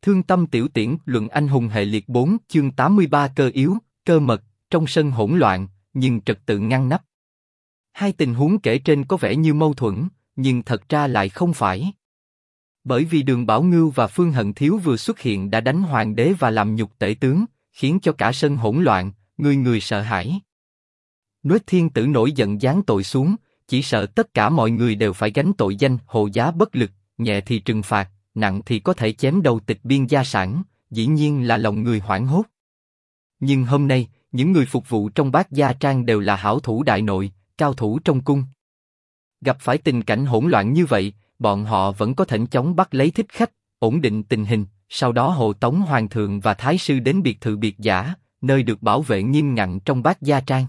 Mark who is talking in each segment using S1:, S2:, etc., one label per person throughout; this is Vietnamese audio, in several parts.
S1: Thương tâm tiểu tiễn luận anh hùng hệ liệt 4 chương 83 cơ yếu, cơ mật, trong sân hỗn loạn, nhưng trật tự ngăn nắp. Hai tình huống kể trên có vẻ như mâu thuẫn, nhưng thật ra lại không phải. Bởi vì Đường Bảo Ngưu và Phương Hận Thiếu vừa xuất hiện đã đánh hoàng đế và làm nhục tể tướng, khiến cho cả sân hỗn loạn, người người sợ hãi. Nếu thiên tử nổi giận giáng tội xuống, chỉ sợ tất cả mọi người đều phải gánh tội danh hộ giá bất lực, nhẹ thì trừng phạt, nặng thì có thể chém đầu tịch biên gia sản, dĩ nhiên là lòng người hoảng hốt. Nhưng hôm nay, những người phục vụ trong Bát Gia Trang đều là hảo thủ đại nội, cao thủ trong cung. Gặp phải tình cảnh hỗn loạn như vậy, bọn họ vẫn có thỉnh chóng bắt lấy thích khách, ổn định tình hình, sau đó hộ tống hoàng thượng và thái sư đến biệt thự biệt giả, nơi được bảo vệ nghiêm ngặt trong Bát Gia Trang.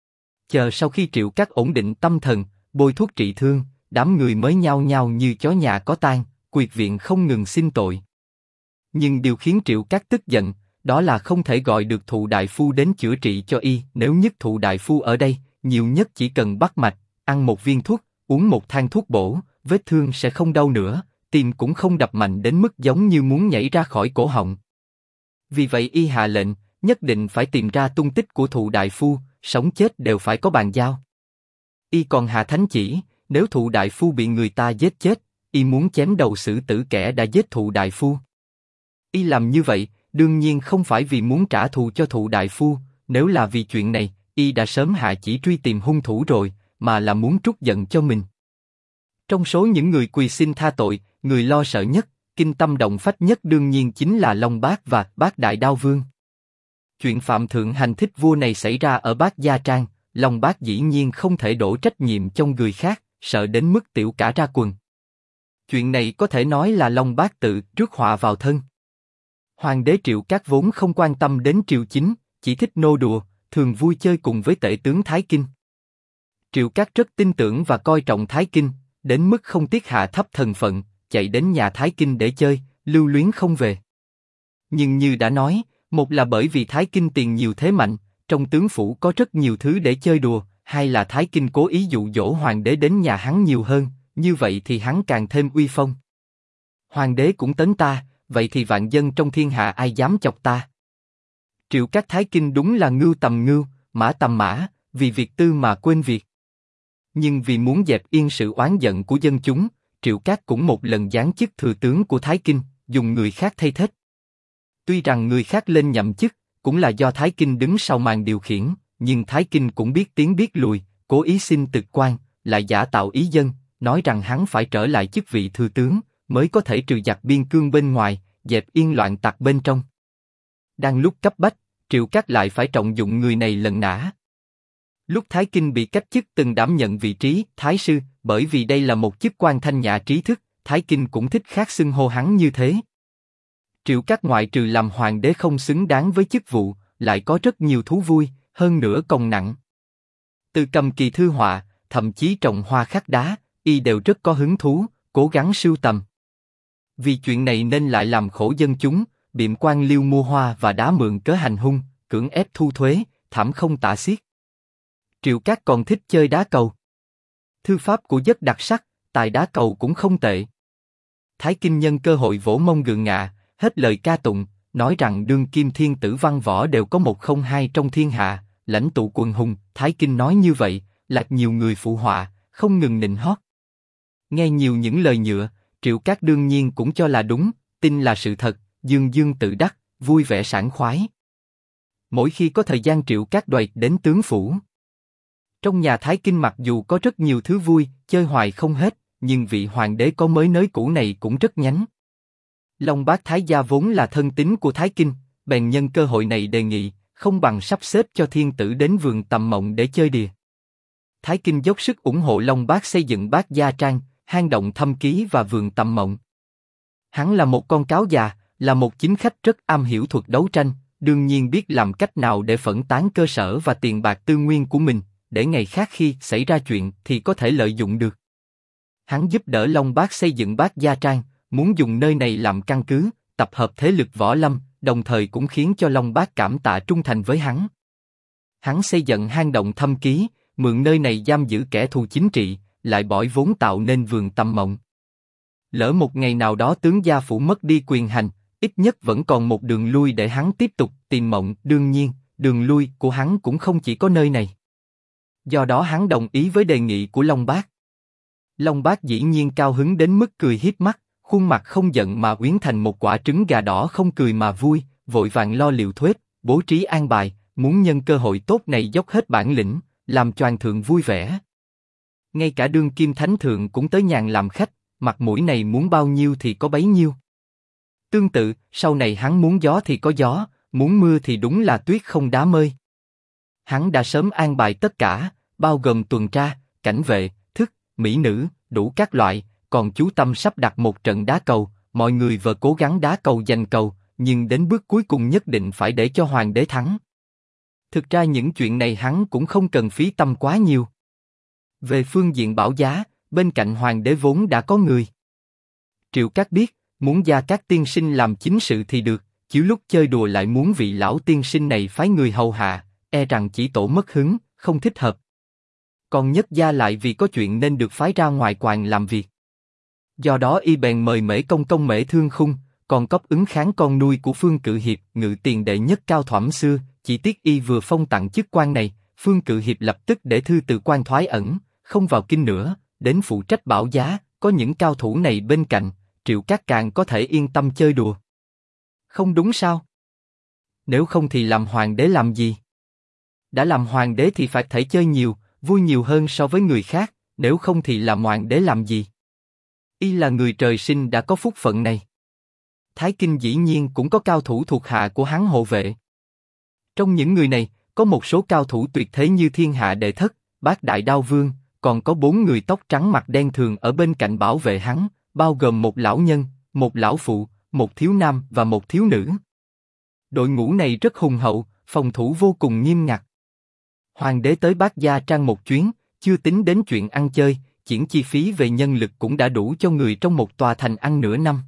S1: Chờ sau khi Triệu Cát ổn định tâm thần, bôi thuốc trị thương, đám người mới nhao nhao như chó nhà có tang, quyệt viện không ngừng xin tội. Nhưng điều khiến Triệu Cát tức giận, đó là không thể gọi được Thụ đại phu đến chữa trị cho y. Nếu nhất Thụ đại phu ở đây, nhiều nhất chỉ cần bắt mạch, ăn một viên thuốc, uống một thang thuốc bổ, vết thương sẽ không đau nữa, tim cũng không đập mạnh đến mức giống như muốn nhảy ra khỏi cổ họng. Vì vậy y hạ lệnh, nhất định phải tìm ra tung tích của Thụ đại phu, sống chết đều phải có bàn giao. Y còn hạ thánh chỉ, nếu Thụ đại phu bị người ta giết chết, y muốn chém đầu xử tử kẻ đã giết Thụ đại phu. Y làm như vậy, đương nhiên không phải vì muốn trả thù cho Thụ đại phu, nếu là vì chuyện này, y đã sớm hạ chỉ truy tìm hung thủ rồi, mà là muốn trút giận cho mình. Trong số những người quỳ xin tha tội, người lo sợ nhất, kinh tâm động phách nhất đương nhiên chính là Long Bát và Bát Đại Đao Vương. Chuyện phạm thượng hành thích vua này xảy ra ở Bát Gia Trang, Long Bát dĩ nhiên không thể đổ trách nhiệm cho người khác, sợ đến mức tiểu cả ra quần. Chuyện này có thể nói là Long Bát tự rước họa vào thân. Hoàng đế Triệu Cát vốn không quan tâm đến triều chính, chỉ thích nô đùa, thường vui chơi cùng với tể tướng Thái Kinh. Triệu Cát rất tin tưởng và coi trọng Thái Kinh, đến mức không tiếc hạ thấp thân phận, chạy đến nhà Thái Kinh để chơi, lưu luyến không về. Nhưng như đã nói, một là bởi vì Thái Kinh tiền nhiều thế mạnh, trong tướng phủ có rất nhiều thứ để chơi đùa, hai là Thái Kinh cố ý dụ dỗ hoàng đế đến nhà hắn nhiều hơn, như vậy thì hắn càng thêm uy phong. Hoàng đế cũng tấn ta, vậy thì vạn dân trong thiên hạ ai dám chọc ta? Triệu Cát Thái Kinh đúng là ngưu tầm ngưu, mã tầm mã, vì việc tư mà quên việc. Nhưng vì muốn dẹp yên sự oán giận của dân chúng, Triệu Cát cũng một lần giáng chức thừa tướng của Thái Kinh, dùng người khác thay thế. Tuy rằng người khác lên nhậm chức, cũng là do Thái Kinh đứng sau màn điều khiển, nhưng Thái Kinh cũng biết tiến biết lùi, cố ý xin tịch quan, lại giả tạo ý dân, nói rằng hắn phải trở lại chức vị thừa tướng, mới có thể trừ giặc biên cương bên ngoài, dẹp yên loạn tặc bên trong. Đang lúc cấp bách, Triệu Cát lại phải trọng dụng người này lần nã. Lúc Thái Kinh bị cách chức từng đảm nhận vị trí Thái sư, bởi vì đây là một chức quan thanh nhã trí thức, Thái Kinh cũng thích khác xưng hô hắn như thế. Triệu Cát ngoại trừ làm hoàng đế không xứng đáng với chức vụ, lại có rất nhiều thú vui, hơn nữa còn nặng. Từ cầm kỳ thư họa, thậm chí trồng hoa khắc đá, y đều rất có hứng thú, cố gắng sưu tầm. Vì chuyện này nên lại làm khổ dân chúng, biệm quan liêu mua hoa và đá mượn cớ hành hung, cưỡng ép thu thuế, thảm không tả xiết. Triệu Cát còn thích chơi đá cầu. Thư pháp của rất đặc sắc, tài đá cầu cũng không tệ. Thái Kinh nhân cơ hội vỗ mông gượng ngạ, hết lời ca tụng, nói rằng đương kim thiên tử văn võ đều có một không hai trong thiên hạ, lãnh tụ quần hùng. Thái Kinh nói như vậy, lạc nhiều người phụ họa, không ngừng nịnh hót. Nghe nhiều những lời nhựa, Triệu Cát đương nhiên cũng cho là đúng, tin là sự thật, dương dương tự đắc, vui vẻ sảng khoái. Mỗi khi có thời gian Triệu Cát đoạt đến tướng phủ. Trong nhà Thái Kinh mặc dù có rất nhiều thứ vui, chơi hoài không hết, nhưng vị hoàng đế có mới nới cũ này cũng rất nhánh. Long Bát Thái gia vốn là thân tín của Thái Kinh, bèn nhân cơ hội này đề nghị, không bằng sắp xếp cho thiên tử đến vườn Tầm Mộng để chơi đìa. Thái Kinh dốc sức ủng hộ Long Bát xây dựng Bát Gia Trang, hang động Thâm Ký và vườn Tầm Mộng. Hắn là một con cáo già, là một chính khách rất am hiểu thuật đấu tranh, đương nhiên biết làm cách nào để phẫn tán cơ sở và tiền bạc tư nguyên của mình, để ngày khác khi xảy ra chuyện thì có thể lợi dụng được. Hắn giúp đỡ Long Bát xây dựng Bát Gia Trang, muốn dùng nơi này làm căn cứ, tập hợp thế lực võ lâm, đồng thời cũng khiến cho Long Bát cảm tạ trung thành với hắn. Hắn xây dựng hang động Thâm Ký, mượn nơi này giam giữ kẻ thù chính trị, lại bỏi vốn tạo nên vườn Tầm Mộng. Lỡ một ngày nào đó tướng gia phủ mất đi quyền hành, ít nhất vẫn còn một đường lui để hắn tiếp tục tìm mộng. Đương nhiên, đường lui của hắn cũng không chỉ có nơi này. Do đó hắn đồng ý với đề nghị của Long Bác. Long Bác dĩ nhiên cao hứng đến mức cười hiếp mắt, khuôn mặt không giận mà uyến thành một quả trứng gà đỏ, không cười mà vui, vội vàng lo liệu thuế, bố trí an bài, muốn nhân cơ hội tốt này dốc hết bản lĩnh, làm choàng thượng vui vẻ. Ngay cả đương kim thánh thượng cũng tới nhàn làm khách, mặt mũi này muốn bao nhiêu thì có bấy nhiêu. Tương tự, sau này hắn muốn gió thì có gió, muốn mưa thì đúng là tuyết không đá mơi. Hắn đã sớm an bài tất cả, bao gồm tuần tra, cảnh vệ, thức, mỹ nữ, đủ các loại, còn chú tâm sắp đặt một trận đá cầu, mọi người vừa cố gắng đá cầu giành cầu, nhưng đến bước cuối cùng nhất định phải để cho hoàng đế thắng. Thực ra những chuyện này hắn cũng không cần phí tâm quá nhiều. Về phương diện bảo giá, bên cạnh hoàng đế vốn đã có người. Triệu Cát biết, muốn gia các tiên sinh làm chính sự thì được, chiếu lúc chơi đùa lại muốn vị lão tiên sinh này phái người hầu hạ, e rằng chỉ tổ mất hứng, không thích hợp. Còn Nhất gia lại vì có chuyện nên được phái ra ngoài quàng làm việc. Do đó y bèn mời Mễ Công Công Mễ Thương Khung, còn Cốc Ứng Kháng con nuôi của Phương Cự Hiệp, ngự tiền đệ nhất cao thoẩm xưa, chỉ tiếc y vừa phong tặng chức quan này, Phương Cự Hiệp lập tức để thư từ quan thoái ẩn, không vào kinh nữa, đến phụ trách bảo giá, có những cao thủ này bên cạnh, Triệu Cát càng có thể yên tâm chơi đùa. Không đúng sao? Nếu không thì làm hoàng đế làm gì? Đã làm hoàng đế thì phải thể chơi nhiều, vui nhiều hơn so với người khác, nếu không thì làm hoàng đế làm gì? Y là người trời sinh đã có phúc phận này. Thái Kinh dĩ nhiên cũng có cao thủ thuộc hạ của hắn hộ vệ. Trong những người này, có một số cao thủ tuyệt thế như Thiên Hạ Đệ Thất, Bát Đại Đao Vương, còn có 4 người tóc trắng mặt đen thường ở bên cạnh bảo vệ hắn, bao gồm một lão nhân, một lão phụ, một thiếu nam và một thiếu nữ. Đội ngũ này rất hùng hậu, phòng thủ vô cùng nghiêm ngặt. Hoàng đế tới Bát Gia Trang một chuyến, chưa tính đến chuyện ăn chơi, chỉ chi phí về nhân lực cũng đã đủ cho người trong một tòa thành ăn nửa năm.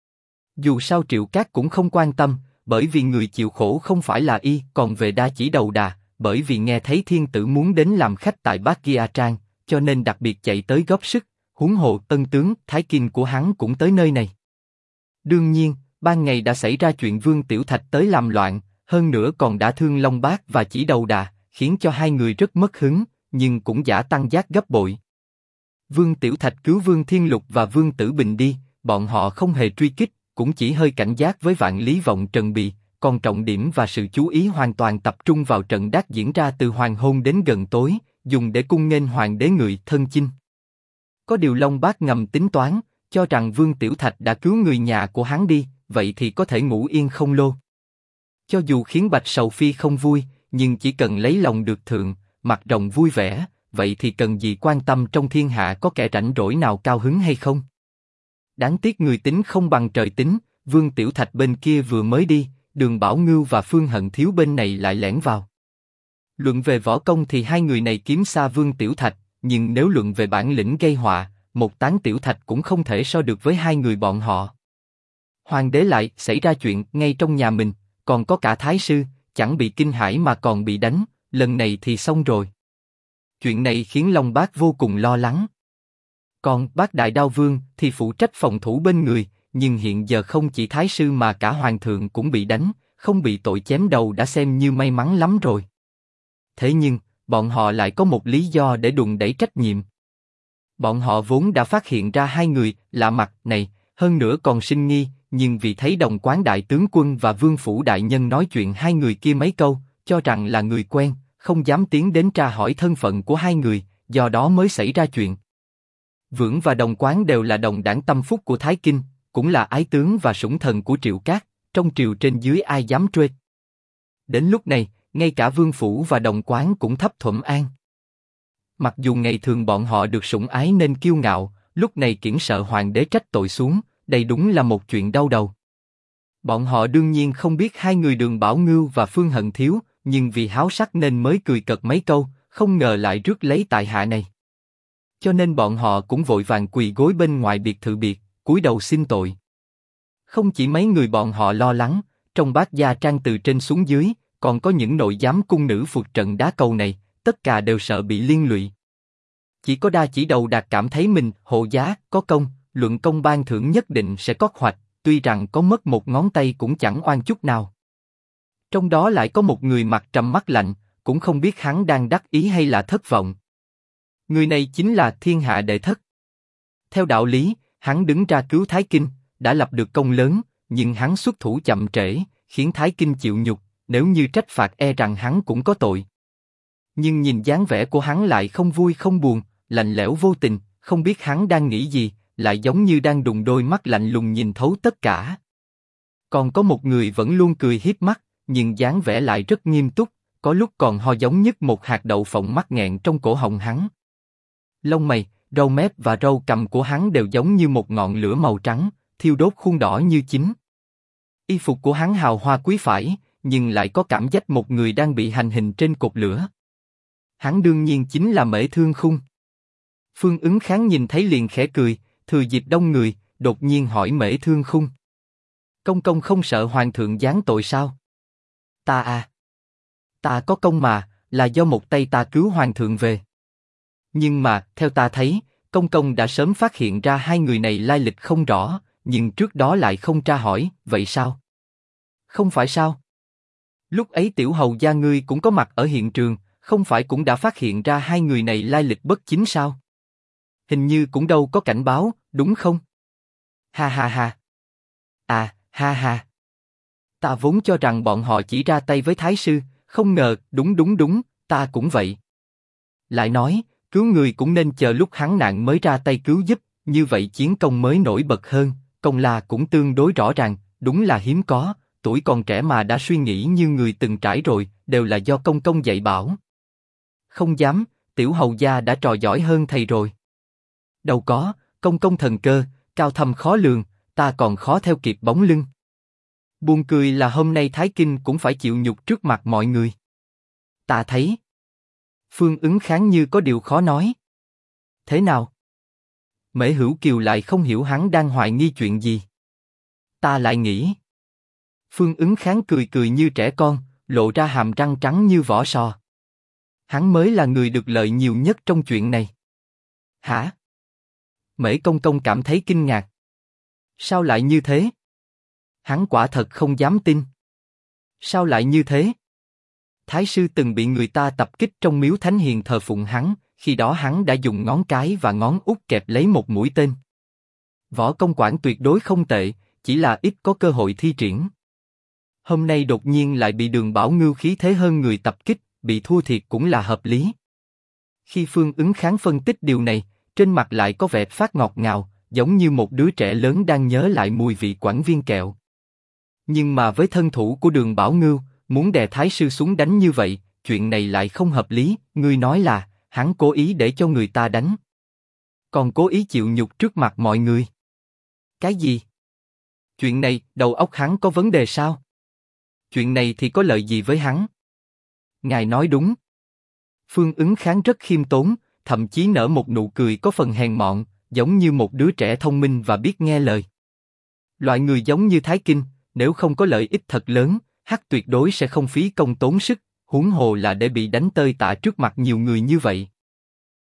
S1: Dù sao Triệu Cát cũng không quan tâm, bởi vì người chịu khổ không phải là y, còn về Đa Chỉ Đầu Đà, bởi vì nghe thấy thiên tử muốn đến làm khách tại Bát Gia Trang, cho nên đặc biệt chạy tới góp sức. Huống hồ tân tướng Thái Kinh của hắn cũng tới nơi này. Đương nhiên, ban ngày đã xảy ra chuyện Vương Tiểu Thạch tới làm loạn, hơn nữa còn đã thương Long Bác và Chỉ Đầu Đà, khiến cho hai người rất mất hứng, nhưng cũng giả tăng giác gấp bội. Vương Tiểu Thạch cứu Vương Thiên Lục và Vương Tử Bình đi, bọn họ không hề truy kích, cũng chỉ hơi cảnh giác với Vạn Lý Vọng Trần Bì, còn trọng điểm và sự chú ý hoàn toàn tập trung vào trận đát diễn ra từ hoàng hôn đến gần tối, dùng để cung nghênh hoàng đế người thân chinh. Có điều Long Bác ngầm tính toán, cho rằng Vương Tiểu Thạch đã cứu người nhà của hắn đi, vậy thì có thể ngủ yên không lô. Cho dù khiến Bạch Sầu Phi không vui, nhưng chỉ cần lấy lòng được thượng, mặt rồng vui vẻ, vậy thì cần gì quan tâm trong thiên hạ có kẻ rảnh rỗi nào cao hứng hay không. Đáng tiếc người tính không bằng trời tính, Vương Tiểu Thạch bên kia vừa mới đi, Đường Bảo Ngưu và Phương Hận Thiếu bên này lại lẻn vào. Luận về võ công thì hai người này kiếm xa Vương Tiểu Thạch, nhưng nếu luận về bản lĩnh gây họa, một Tán Tiểu Thạch cũng không thể so được với hai người bọn họ. Hoàng đế lại xảy ra chuyện ngay trong nhà mình, còn có cả thái sư, chẳng bị kinh hãi mà còn bị đánh, lần này thì xong rồi. Chuyện này khiến Long Bác vô cùng lo lắng. Còn Bát Đại Đao Vương thì phụ trách phòng thủ bên người, nhưng hiện giờ không chỉ thái sư mà cả hoàng thượng cũng bị đánh, không bị tội chém đầu đã xem như may mắn lắm rồi. Thế nhưng, bọn họ lại có một lý do để đùn đẩy trách nhiệm. Bọn họ vốn đã phát hiện ra hai người lạ mặt này, hơn nữa còn sinh nghi, nhưng vì thấy Đồng Quán đại tướng quân và Vương phủ đại nhân nói chuyện hai người kia mấy câu, cho rằng là người quen, không dám tiến đến tra hỏi thân phận của hai người, do đó mới xảy ra chuyện. Vưỡng và Đồng Quán đều là đồng đảng tâm phúc của Thái Kinh, cũng là ái tướng và sủng thần của Triệu Cát, trong triều trên dưới ai dám truê. Đến lúc này, ngay cả Vương phủ và Đồng Quán cũng thấp thuẩm an. Mặc dù ngày thường bọn họ được sủng ái nên kiêu ngạo, lúc này kiễng sợ hoàng đế trách tội xuống, đây đúng là một chuyện đau đầu. Bọn họ đương nhiên không biết hai người Đường Bảo Ngưu và Phương Hận Thiếu, nhưng vì háo sắc nên mới cười cợt mấy câu, không ngờ lại rước lấy tại hạ này. Cho nên bọn họ cũng vội vàng quỳ gối bên ngoài biệt thự biệt, cúi đầu xin tội. Không chỉ mấy người bọn họ lo lắng, trong Bát Gia Trang từ trên xuống dưới, còn có những nội giám cung nữ phục trận đá cầu này, tất cả đều sợ bị liên lụy. Chỉ có Đa Chỉ Đầu Đà cảm thấy mình hộ giá, có công, luận công ban thưởng nhất định sẽ có hoạch, tuy rằng có mất một ngón tay cũng chẳng oan chút nào. Trong đó lại có một người mặt trầm mắt lạnh, cũng không biết hắn đang đắc ý hay là thất vọng. Người này chính là thiên hạ đệ thất. Theo đạo lý, hắn đứng ra cứu Thái Kinh, đã lập được công lớn, nhưng hắn xuất thủ chậm trễ, khiến Thái Kinh chịu nhục, nếu như trách phạt e rằng hắn cũng có tội. Nhưng nhìn dáng vẻ của hắn lại không vui không buồn, lạnh lẽo vô tình, không biết hắn đang nghĩ gì, lại giống như đang đùng đôi mắt lạnh lùng nhìn thấu tất cả. Còn có một người vẫn luôn cười hiếp mắt, nhưng dáng vẻ lại rất nghiêm túc, có lúc còn ho giống nhất một hạt đậu phộng mắc nghẹn trong cổ họng hắn. Lông mày, râu mép và râu cằm của hắn đều giống như một ngọn lửa màu trắng, thiêu đốt khuôn đỏ như chính. Y phục của hắn hào hoa quý phái, nhưng lại có cảm giác một người đang bị hành hình trên cột lửa. Hắn đương nhiên chính là Mễ Thương Khung. Phương Ứng Kháng nhìn thấy liền khẽ cười, thừa dịp đông người, đột nhiên hỏi Mễ Thương Khung: Công công không sợ hoàng thượng giáng tội sao? Ta có công mà, là do một tay ta cứu hoàng thượng về. Nhưng mà, theo ta thấy, công công đã sớm phát hiện ra hai người này lai lịch không rõ, nhưng trước đó lại không tra hỏi, vậy sao? Không phải sao? Lúc ấy tiểu hầu gia ngươi cũng có mặt ở hiện trường, không phải cũng đã phát hiện ra hai người này lai lịch bất chính sao? Hình như cũng đâu có cảnh báo, đúng không? Ha ha ha. À, ha ha. Ta vốn cho rằng bọn họ chỉ ra tay với Thái sư, không ngờ, đúng, ta cũng vậy. Lại nói, cứu người cũng nên chờ lúc hắn nạn mới ra tay cứu giúp, như vậy chiến công mới nổi bật hơn, công la cũng tương đối rõ ràng, đúng là hiếm có, tuổi còn trẻ mà đã suy nghĩ như người từng trải rồi, đều là do công công dạy bảo. Không dám, tiểu hầu gia đã trò giỏi hơn thầy rồi. Đâu có, công công thần cơ, cao thâm khó lường, ta còn khó theo kịp bóng lưng. Buồn cười là hôm nay Thái Kinh cũng phải chịu nhục trước mặt mọi người. Ta thấy. Phương Ứng Kháng như có điều khó nói. Thế nào? Mễ Hữu Kiều lại không hiểu hắn đang hoài nghi chuyện gì. Ta lại nghĩ. Phương Ứng Kháng cười cười như trẻ con, lộ ra hàm răng trắng như vỏ sò. Hắn mới là người được lợi nhiều nhất trong chuyện này. Hả? Mễ công công cảm thấy kinh ngạc. Sao lại như thế? Hắn quả thật không dám tin. Sao lại như thế? Thái sư từng bị người ta tập kích trong miếu thánh hiền thờ phụng hắn, khi đó hắn đã dùng ngón cái và ngón út kẹp lấy một mũi tên. Võ công quản tuyệt đối không tệ, chỉ là ít có cơ hội thi triển. Hôm nay đột nhiên lại bị Đường Bảo Ngưu khí thế hơn người tập kích, bị thua thiệt cũng là hợp lý. Khi Phương Ứng Kháng phân tích điều này, trên mặt lại có vẻ phát ngọt ngào, giống như một đứa trẻ lớn đang nhớ lại mùi vị quản viên kẹo. Nhưng mà với thân thủ của Đường Bảo Ngưu, muốn đè Thái sư xuống đánh như vậy, chuyện này lại không hợp lý. Ngươi nói là hắn cố ý để cho người ta đánh, còn cố ý chịu nhục trước mặt mọi người. Cái gì? Chuyện này, đầu óc hắn có vấn đề sao? Chuyện này thì có lợi gì với hắn? Ngài nói đúng. Phương Ứng Kháng rất khiêm tốn, thậm chí nở một nụ cười có phần hèn mọn, giống như một đứa trẻ thông minh và biết nghe lời. Loại người giống như Thái Kinh, nếu không có lợi ích thật lớn, tuyệt đối sẽ không phí công tốn sức, huống hồ là để bị đánh tơi tả trước mặt nhiều người như vậy.